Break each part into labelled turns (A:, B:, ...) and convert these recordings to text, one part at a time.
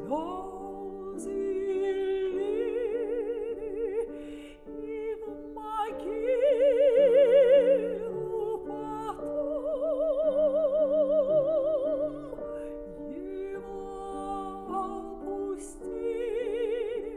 A: слезы лили, и в могилу потом его опустили.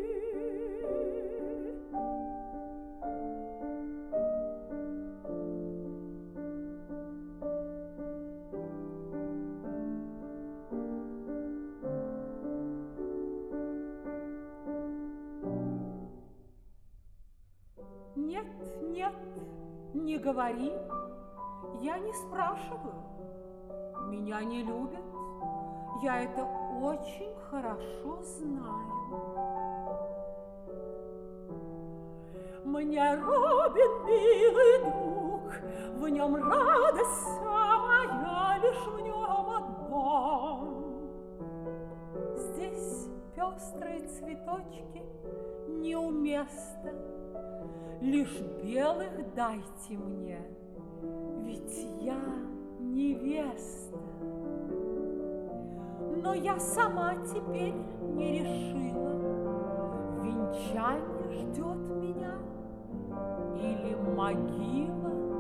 A: Нет, нет, не говори, я не спрашиваю. Меня не любят, я это очень хорошо знаю. Мне Робин, милый друг, в нем радость самая, лишь в нем одном. Здесь пестрые цветочки неуместно, лишь белых дайте мне, ведь я невеста. Но я сама теперь не решила, венчание ждет меня или могила.